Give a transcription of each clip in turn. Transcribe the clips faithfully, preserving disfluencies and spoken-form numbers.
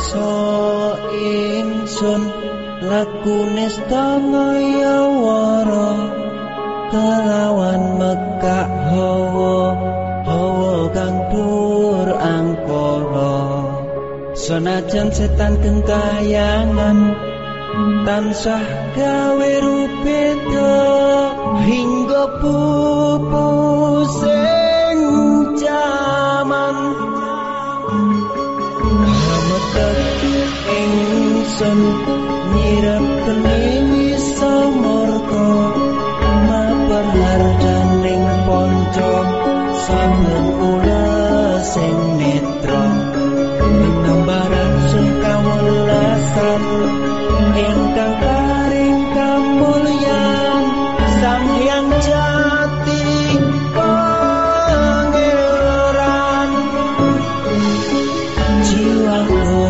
Ngrasa ingsun lakune stangaya wara kelawan mekak hawa hawa kang dur angkara senajan setan gentayangan tansah gawe rupeda hingga pupu sing jaman ingsun nyirep kene samurka maperharjaning ponco sangen kula sing netra nambaran sun kawelasan ingkang paring kamulyan Sang Hyang Jati Pangeran jiwaku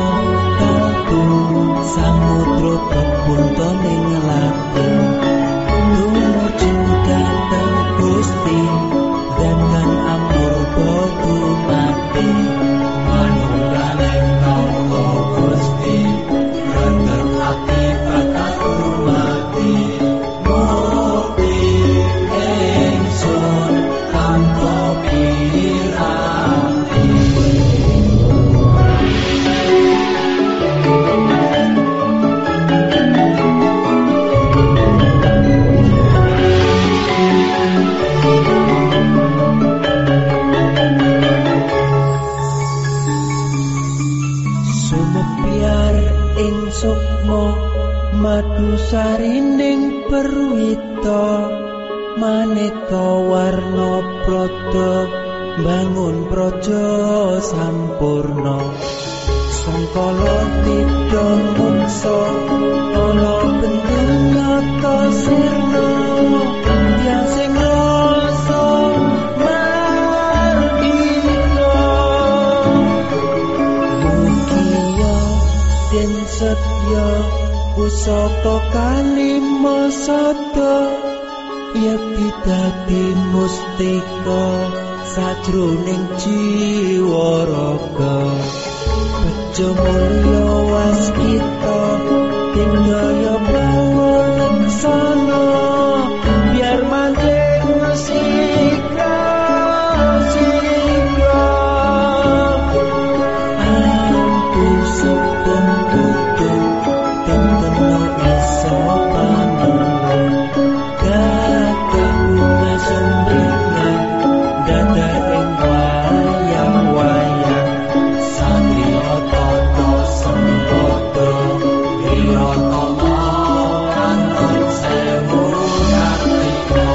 samudra kebunto ning lati tumuju dhateng Gusti dengan amur bogu mati manunggaling tangga Gusti rendah akibat aku mati mukti ingsun tanpa piranti sukma madu sarining perwita maneka warna prada bangun praja sampurna sangkala tidha mungsa ana bendungata sirna yang sing rasa mardika mugia den setya pusaka kalima sada yekti dadi mustika sajroning jiwa raga bejo mulya waskita dingaya pangalaksana biar manjing sika sika aku sedeng tutup dan kena iso panulung gagah bunga sembringan dadar ing wayang-wayang satria tata sempada wirata kantun sewu kartika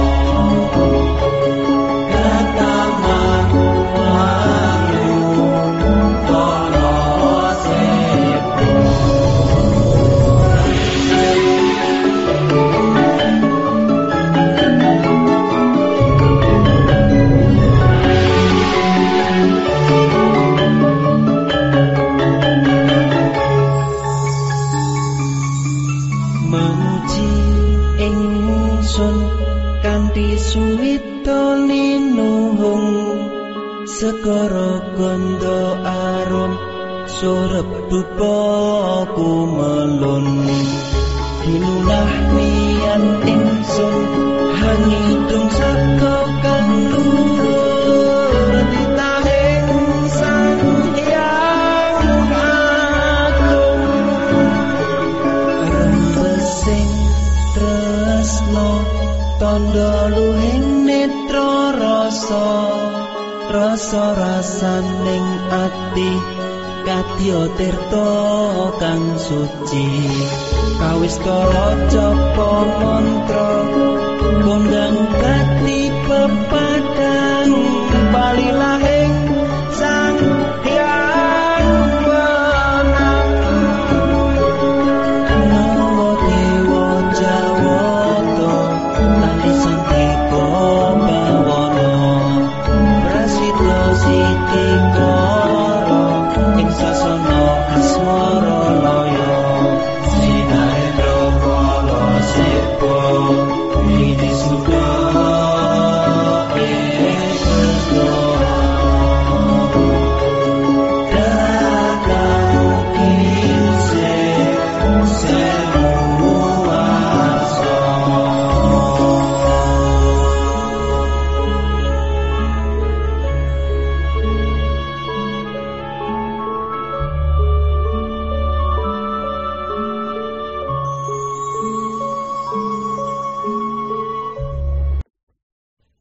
gataman wayu tara sepo memuji ingsun kanthi suwita linuhung segara ganda arum surep dupa kumelun dinunah nian ingsun hangidung saka kang luhur ditahing Sang Hyang Agung rembesing tresno tandha luhing netra rasa rasa rasaning ati kadya tirta kang suci kawistara japa mantra kondang kati pepadang bali lahe